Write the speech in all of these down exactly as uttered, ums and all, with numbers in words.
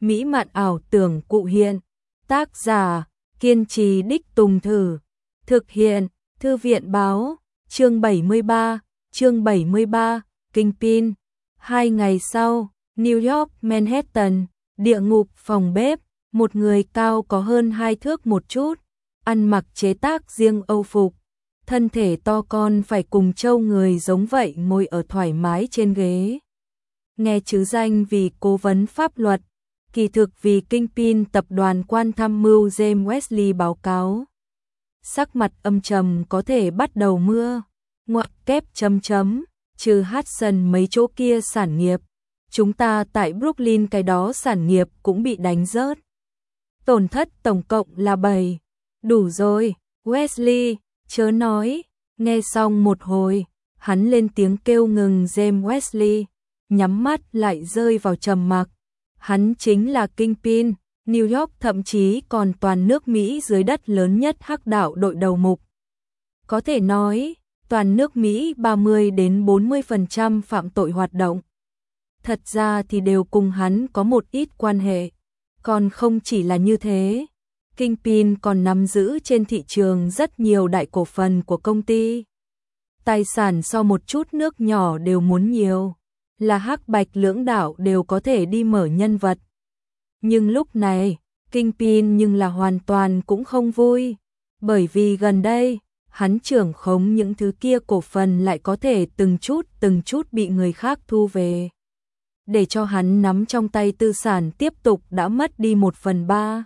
mỹ mạn ảo tưởng cụ hiện. Tác giả, kiên trì đích tùng thử. Thực hiện, Thư viện báo, chương bảy mươi ba, chương bảy mươi ba, Kingpin. Hai ngày sau, New York, Manhattan, địa ngục phòng bếp, một người cao có hơn hai thước một chút, ăn mặc chế tác riêng Âu phục, thân thể to con phải cùng trâu người giống vậy ngồi ở thoải mái trên ghế. Nghe chứ danh vì cố vấn pháp luật, kỳ thực vì Kingpin tập đoàn quan tham mưu James Wesley báo cáo. Sắc mặt âm trầm có thể bắt đầu mưa, ngoặc kép chấm chấm, trừ Hudson mấy chỗ kia sản nghiệp. Chúng ta tại Brooklyn cái đó sản nghiệp cũng bị đánh rớt. Tổn thất tổng cộng là bảy. Đủ rồi, Wesley, chớ nói. Nghe xong một hồi, hắn lên tiếng kêu ngừng James Wesley, nhắm mắt lại rơi vào trầm mặc. Hắn chính là Kingpin, New York thậm chí còn toàn nước Mỹ dưới đất lớn nhất hắc đạo đội đầu mục. Có thể nói, toàn nước Mỹ ba mươi đến bốn mươi phần trăm phạm tội hoạt động. Thật ra thì đều cùng hắn có một ít quan hệ. Còn không chỉ là như thế, Kingpin còn nắm giữ trên thị trường rất nhiều đại cổ phần của công ty. Tài sản so một chút nước nhỏ đều muốn nhiều, là hắc bạch lưỡng đạo đều có thể đi mở nhân vật. Nhưng lúc này, Kingpin nhưng là hoàn toàn cũng không vui, bởi vì gần đây, hắn trưởng khống những thứ kia cổ phần lại có thể từng chút từng chút bị người khác thu về. Để cho hắn nắm trong tay tư sản tiếp tục đã mất đi một phần ba.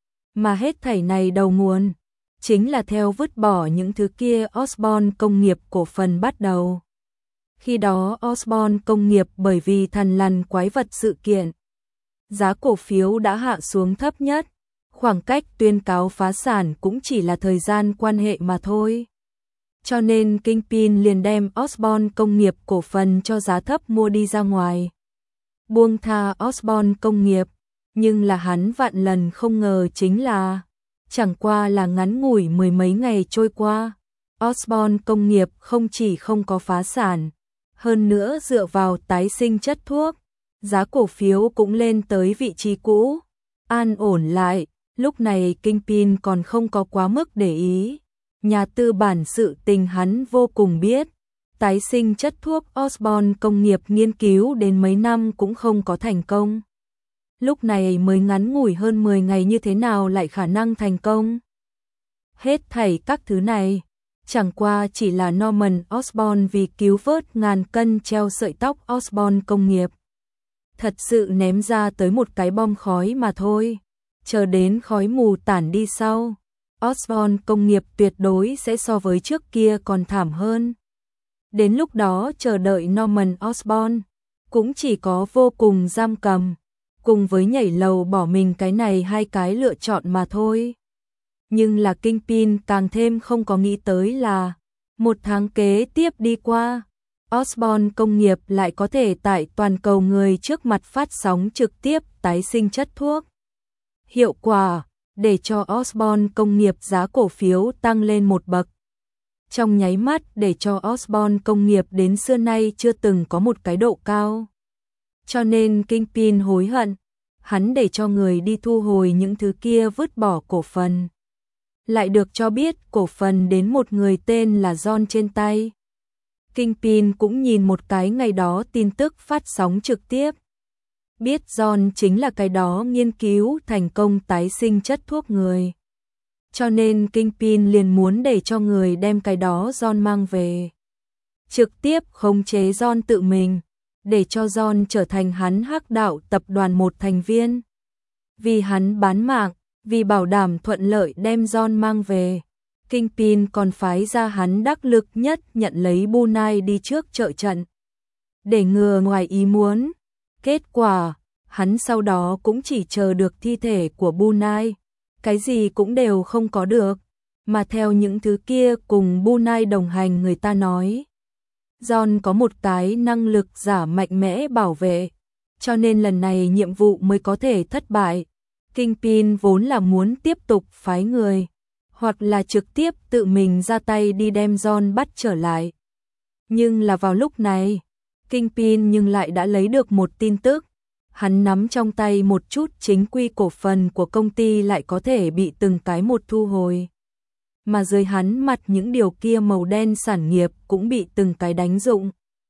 Mà hết thảy này đầu nguồn, chính là theo vứt bỏ những thứ kia Osborne công nghiệp cổ phần bắt đầu. Khi đó Osborne công nghiệp bởi vì thằn lằn quái vật sự kiện, giá cổ phiếu đã hạ xuống thấp nhất, khoảng cách tuyên cáo phá sản cũng chỉ là thời gian quan hệ mà thôi. Cho nên Kingpin liền đem Osborne công nghiệp cổ phần cho giá thấp mua đi ra ngoài. Buông tha Osborne công nghiệp, nhưng là hắn vạn lần không ngờ chính là, chẳng qua là ngắn ngủi mười mấy ngày trôi qua, Osborne công nghiệp không chỉ không có phá sản, hơn nữa dựa vào tái sinh chất thuốc, giá cổ phiếu cũng lên tới vị trí cũ, an ổn lại. Lúc này Kingpin còn không có quá mức để ý, nhà tư bản sự tình hắn vô cùng biết. Tái sinh chất thuốc Osborne công nghiệp nghiên cứu đến mấy năm cũng không có thành công. Lúc này mới ngắn ngủi hơn mười ngày như thế nào lại khả năng thành công? Hết thảy các thứ này, chẳng qua chỉ là Norman Osborn vì cứu vớt ngàn cân treo sợi tóc Osborne công nghiệp. Thật sự ném ra tới một cái bom khói mà thôi. Chờ đến khói mù tản đi sau, Osborne công nghiệp tuyệt đối sẽ so với trước kia còn thảm hơn. Đến lúc đó chờ đợi Norman Osborn cũng chỉ có vô cùng giam cầm, cùng với nhảy lầu bỏ mình cái này hai cái lựa chọn mà thôi. Nhưng là Kingpin càng thêm không có nghĩ tới là một tháng kế tiếp đi qua, Osborne công nghiệp lại có thể tại toàn cầu người trước mặt phát sóng trực tiếp tái sinh chất thuốc. Hiệu quả để cho Osborne công nghiệp giá cổ phiếu tăng lên một bậc. Trong nháy mắt để cho Osborne công nghiệp đến xưa nay chưa từng có một cái độ cao. Cho nên Kingpin hối hận, hắn để cho người đi thu hồi những thứ kia vứt bỏ cổ phần. Lại được cho biết cổ phần đến một người tên là John trên tay. Kingpin cũng nhìn một cái ngày đó tin tức phát sóng trực tiếp. Biết John chính là cái đó nghiên cứu thành công tái sinh chất thuốc người. Cho nên Kingpin liền muốn để cho người đem cái đó John mang về. Trực tiếp khống chế John tự mình, để cho John trở thành hắn hắc đạo tập đoàn một thành viên. Vì hắn bán mạng, vì bảo đảm thuận lợi đem John mang về, Kingpin còn phái ra hắn đắc lực nhất nhận lấy Bunai đi trước trợ trận. Để ngừa ngoài ý muốn. Kết quả, hắn sau đó cũng chỉ chờ được thi thể của Bunai, cái gì cũng đều không có được, mà theo những thứ kia cùng Bunai đồng hành người ta nói. John có một cái năng lực giả mạnh mẽ bảo vệ, cho nên lần này nhiệm vụ mới có thể thất bại. Kingpin vốn là muốn tiếp tục phái người, hoặc là trực tiếp tự mình ra tay đi đem John bắt trở lại. Nhưng là vào lúc này, Kingpin nhưng lại đã lấy được một tin tức. hắn nắm trong tay một chút chính quy cổ phần của công ty lại có thể bị từng cái một thu hồi. Mà dưới hắn mặt những điều kia màu đen sản nghiệp cũng bị từng cái đánh dụng.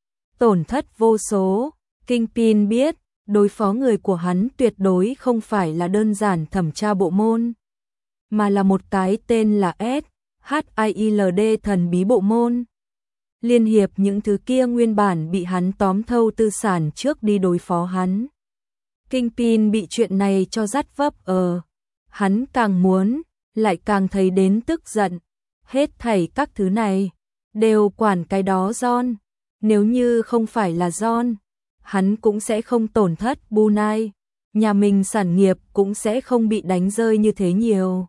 Tổn thất vô số, Kingpin biết, đối phó người của hắn tuyệt đối không phải là đơn giản thẩm tra bộ môn, mà là một cái tên là S H I L D thần bí bộ môn. Liên hiệp những thứ kia nguyên bản bị hắn tóm thâu tư sản trước đi đối phó hắn. Kingpin bị chuyện này cho dắt vấp ờ. Hắn càng muốn, lại càng thấy đến tức giận. Hết thảy các thứ này, đều quản cái đó John. Nếu như không phải là John, hắn cũng sẽ không tổn thất Bunai. Nhà mình sản nghiệp cũng sẽ không bị đánh rơi như thế nhiều.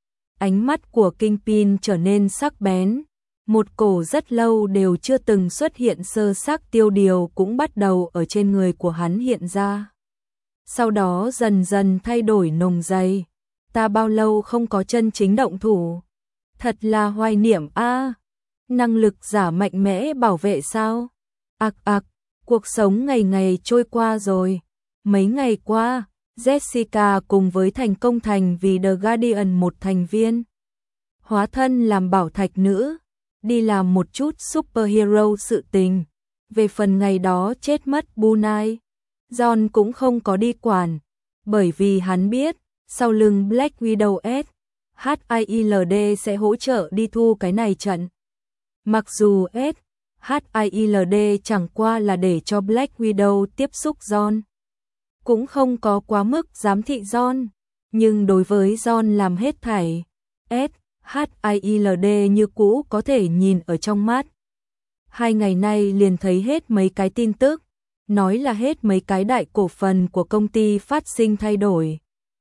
Ánh mắt của Kingpin trở nên sắc bén. Một cổ rất lâu đều chưa từng xuất hiện sơ sắc tiêu điều cũng bắt đầu ở trên người của hắn hiện ra. Sau đó dần dần thay đổi nồng dày. Ta bao lâu không có chân chính động thủ. Thật là hoài niệm a. Năng lực giả mạnh mẽ bảo vệ sao? Ặc ặc, cuộc sống ngày ngày trôi qua rồi. Mấy ngày qua, Jessica cùng với thành công thành vì The Guardian một thành viên. Hóa thân làm bảo thạch nữ, đi làm một chút superhero sự tình. Về phần ngày đó chết mất Bunai, John cũng không có đi quản, bởi vì hắn biết, sau lưng Black Widow S H I L D sẽ hỗ trợ đi thu cái này trận. Mặc dù S H I L D chẳng qua là để cho Black Widow tiếp xúc John, cũng không có quá mức giám thị John, nhưng đối với John làm hết thảy, S H I L D như cũ có thể nhìn ở trong mắt. Hai ngày nay liền thấy hết mấy cái tin tức, nói là hết mấy cái đại cổ phần của công ty phát sinh thay đổi.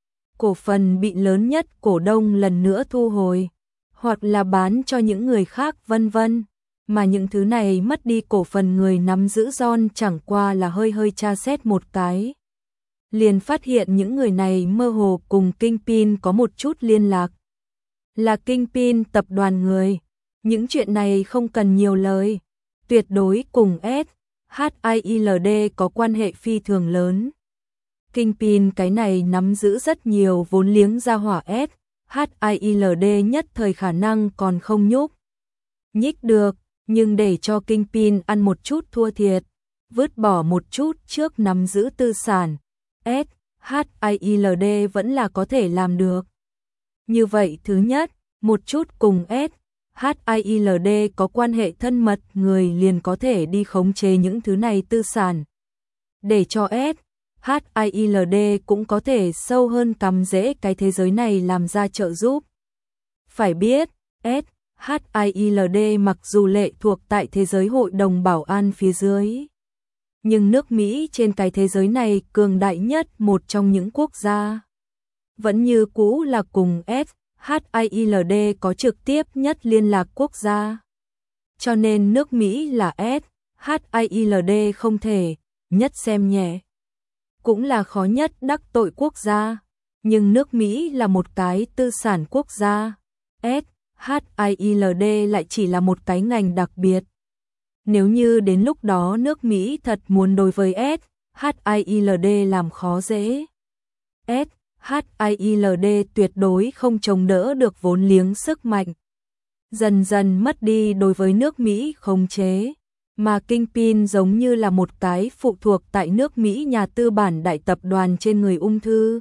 Cổ phần bị lớn nhất cổ đông lần nữa thu hồi, hoặc là bán cho những người khác vân vân. Mà những thứ này mất đi cổ phần người nắm giữ John chẳng qua là hơi hơi tra xét một cái. Liền phát hiện những người này mơ hồ cùng Kingpin có một chút liên lạc. Là Kingpin tập đoàn người. Những chuyện này không cần nhiều lời. Tuyệt đối cùng S H I L D có quan hệ phi thường lớn. Kingpin cái này nắm giữ rất nhiều vốn liếng gia hỏa S H I L D nhất thời khả năng còn không nhúc nhích được, nhưng để cho Kingpin ăn một chút thua thiệt, vứt bỏ một chút trước nắm giữ tư sản, S H I L D vẫn là có thể làm được. Như vậy thứ nhất, một chút cùng S H I L D có quan hệ thân mật người liền có thể đi khống chế những thứ này tư sản. Để cho S H I L D cũng có thể sâu hơn cắm rễ cái thế giới này làm ra trợ giúp. Phải biết, S H I L D mặc dù lệ thuộc tại thế giới hội đồng bảo an phía dưới, nhưng nước Mỹ trên cái thế giới này cường đại nhất một trong những quốc gia. Vẫn như cũ là cùng S H I L D có trực tiếp nhất liên lạc quốc gia. Cho nên nước Mỹ là S H I L D không thể nhất xem nhẹ. Cũng là khó nhất đắc tội quốc gia. Nhưng nước Mỹ là một cái tư sản quốc gia. S H I L D lại chỉ là một cái ngành đặc biệt. Nếu như đến lúc đó nước Mỹ thật muốn đối với S H I L D làm khó dễ, S H I L D tuyệt đối không chống đỡ được vốn liếng sức mạnh. Dần dần mất đi đối với nước Mỹ khống chế, mà Kingpin giống như là một cái phụ thuộc tại nước Mỹ nhà tư bản đại tập đoàn trên người ung thư.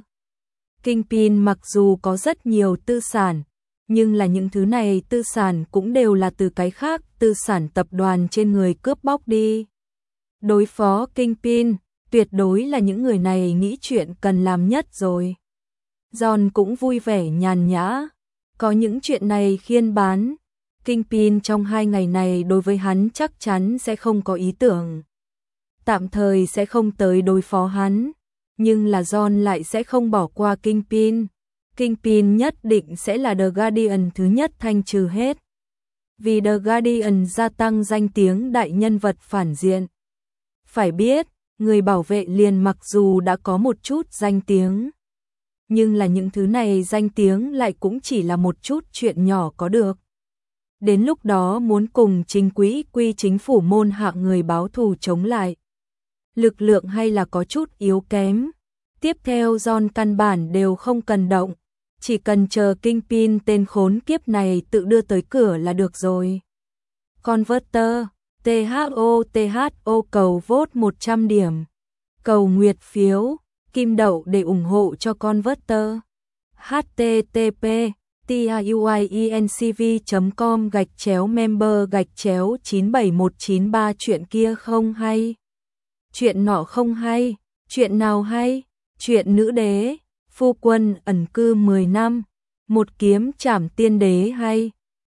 Kingpin mặc dù có rất nhiều tư sản, nhưng là những thứ này tư sản cũng đều là từ cái khác tư sản tập đoàn trên người cướp bóc đi. Đối phó Kingpin, tuyệt đối là những người này nghĩ chuyện cần làm nhất rồi. John cũng vui vẻ nhàn nhã, có những chuyện này khiên bán. Kingpin trong hai ngày này đối với hắn chắc chắn sẽ không có ý tưởng. Tạm thời sẽ không tới đối phó hắn, nhưng là John lại sẽ không bỏ qua Kingpin. Kingpin nhất định sẽ là The Guardian thứ nhất thanh trừ hết. Vì The Guardian gia tăng danh tiếng đại nhân vật phản diện. Phải biết, người bảo vệ liền mặc dù đã có một chút danh tiếng, nhưng là những thứ này danh tiếng lại cũng chỉ là một chút chuyện nhỏ có được. Đến lúc đó muốn cùng chính quỹ quy chính phủ môn hạ người báo thù chống lại, lực lượng hay là có chút yếu kém. Tiếp theo John căn bản đều không cần động, chỉ cần chờ Kingpin tên khốn kiếp này tự đưa tới cửa là được rồi. Converter, tê hát o tê hát o cầu vote một trăm điểm. Cầu nguyệt phiếu, kim đậu để ủng hộ cho Converter. http tiuiencv chấm com gạch chéo member gạch chéo chín bảy một chín ba chuyện kia không hay. Chuyện nọ không hay, chuyện nào hay? Chuyện nữ đế, phu quân ẩn cư mười năm, một kiếm trảm tiên đế hay.